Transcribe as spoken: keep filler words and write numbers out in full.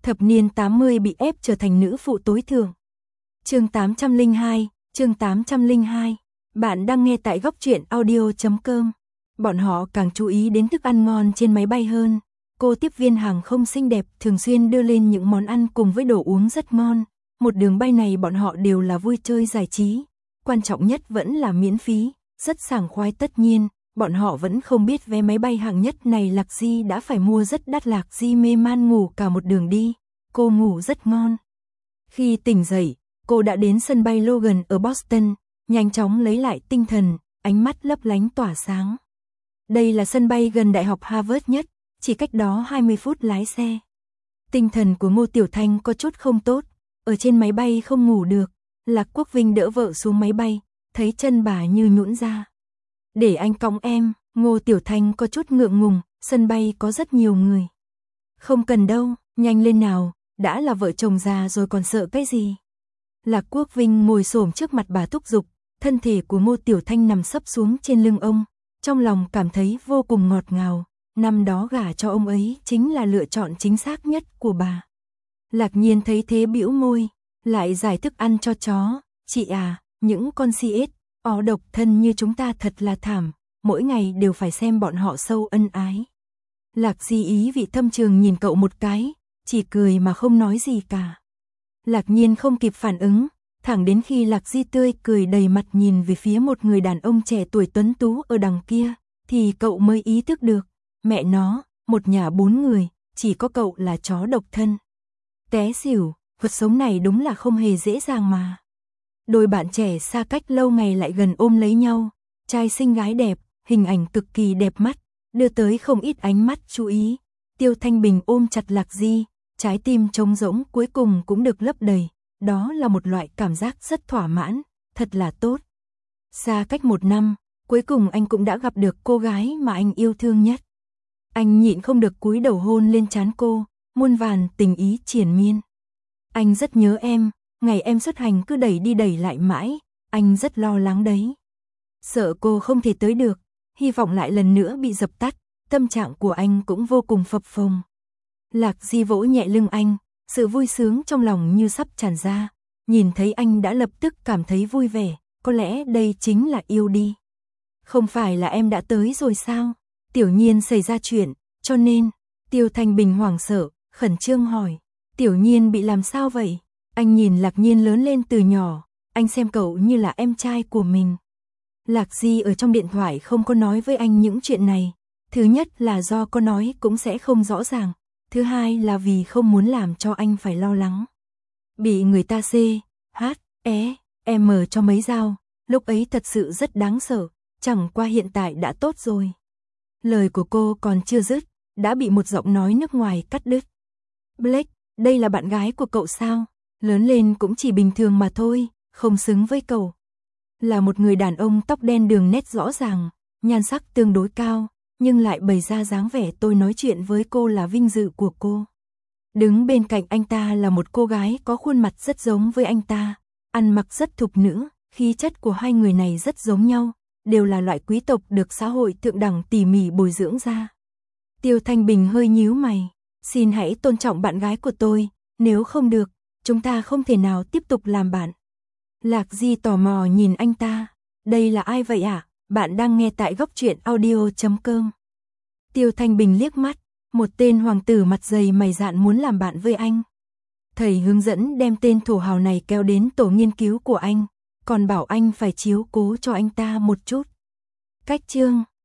thập niên tám mươi bị ép trở thành nữ phụ tối thượng. Chương tám trăm lẻ hai, chương tám trăm lẻ hai. Bạn đang nghe tại góc truyện audio chấm com. Bọn họ càng chú ý đến thức ăn ngon trên máy bay hơn. Cô tiếp viên hàng không xinh đẹp thường xuyên đưa lên những món ăn cùng với đồ uống rất ngon. Một đường bay này bọn họ đều là vui chơi giải trí. Quan trọng nhất vẫn là miễn phí, rất sảng khoái. Tất nhiên, bọn họ vẫn không biết vé máy bay hạng nhất này Lạc Di đã phải mua rất đắt. Lạc Di mê man ngủ cả một đường đi, cô ngủ rất ngon. Khi tỉnh dậy, cô đã đến sân bay Logan ở Boston, nhanh chóng lấy lại tinh thần, ánh mắt lấp lánh tỏa sáng. Đây là sân bay gần Đại học Harvard nhất, chỉ cách đó hai mươi phút lái xe. Tinh thần của Ngô Tiểu Thanh có chút không tốt, ở trên máy bay không ngủ được. Lạc Quốc Vinh đỡ vợ xuống máy bay, thấy chân bà như nhũn ra. Để anh cõng em, Ngô Tiểu Thanh có chút ngượng ngùng, sân bay có rất nhiều người. Không cần đâu, nhanh lên nào, đã là vợ chồng già rồi còn sợ cái gì. Lạc Quốc Vinh ngồi xổm trước mặt bà thúc giục, thân thể của Ngô Tiểu Thanh nằm sấp xuống trên lưng ông, trong lòng cảm thấy vô cùng ngọt ngào, năm đó gả cho ông ấy chính là lựa chọn chính xác nhất của bà. Lạc Nhiên thấy thế bĩu môi, lại giải thức ăn cho chó, chị à, những con si ếch, ó độc thân như chúng ta thật là thảm, mỗi ngày đều phải xem bọn họ sâu ân ái. Lạc Di ý vị thâm trường nhìn cậu một cái, chỉ cười mà không nói gì cả. Lạc Nhiên không kịp phản ứng, thẳng đến khi Lạc Di tươi cười đầy mặt nhìn về phía một người đàn ông trẻ tuổi tuấn tú ở đằng kia, thì cậu mới ý thức được, mẹ nó, một nhà bốn người, chỉ có cậu là chó độc thân. Té xỉu, cuộc sống này đúng là không hề dễ dàng mà. Đôi bạn trẻ xa cách lâu ngày lại gần ôm lấy nhau, trai xinh gái đẹp, hình ảnh cực kỳ đẹp mắt, đưa tới không ít ánh mắt chú ý. Tiêu Thanh Bình ôm chặt Lạc Di, trái tim trống rỗng cuối cùng cũng được lấp đầy, đó là một loại cảm giác rất thỏa mãn, thật là tốt. Xa cách một năm, cuối cùng anh cũng đã gặp được cô gái mà anh yêu thương nhất. Anh nhịn không được cúi đầu hôn lên trán cô, muôn vàn tình ý triền miên. Anh rất nhớ em, ngày em xuất hành cứ đẩy đi đẩy lại mãi, anh rất lo lắng đấy. Sợ cô không thể tới được, hy vọng lại lần nữa bị dập tắt, tâm trạng của anh cũng vô cùng phập phồng. Lạc Di vỗ nhẹ lưng anh, sự vui sướng trong lòng như sắp tràn ra, nhìn thấy anh đã lập tức cảm thấy vui vẻ, có lẽ đây chính là yêu đi. Không phải là em đã tới rồi sao? Tiểu Nhiên xảy ra chuyện, cho nên, Tiêu Thanh Bình hoảng sợ, khẩn trương hỏi, Tiểu Nhiên bị làm sao vậy? Anh nhìn Lạc Nhiên lớn lên từ nhỏ, anh xem cậu như là em trai của mình. Lạc Di ở trong điện thoại không có nói với anh những chuyện này, thứ nhất là do có nói cũng sẽ không rõ ràng, thứ hai là vì không muốn làm cho anh phải lo lắng. Bị người ta C, H, E, M cho mấy dao, lúc ấy thật sự rất đáng sợ, chẳng qua hiện tại đã tốt rồi. Lời của cô còn chưa dứt, đã bị một giọng nói nước ngoài cắt đứt. Blake, đây là bạn gái của cậu sao? Lớn lên cũng chỉ bình thường mà thôi, không xứng với cậu. Là một người đàn ông tóc đen đường nét rõ ràng, nhan sắc tương đối cao, nhưng lại bày ra dáng vẻ tôi nói chuyện với cô là vinh dự của cô. Đứng bên cạnh anh ta là một cô gái có khuôn mặt rất giống với anh ta, ăn mặc rất thục nữ, khí chất của hai người này rất giống nhau, đều là loại quý tộc được xã hội thượng đẳng tỉ mỉ bồi dưỡng ra. Tiêu Thanh Bình hơi nhíu mày, xin hãy tôn trọng bạn gái của tôi, nếu không được, chúng ta không thể nào tiếp tục làm bạn. Lạc Di tò mò nhìn anh ta, đây là ai vậy ạ? À? Bạn đang nghe tại góc truyện audio chấm com. Tiêu Thanh Bình liếc mắt, một tên hoàng tử mặt dày mày dạn muốn làm bạn với anh. Thầy hướng dẫn đem tên thổ hào này kéo đến tổ nghiên cứu của anh, còn bảo anh phải chiếu cố cho anh ta một chút. Cách chương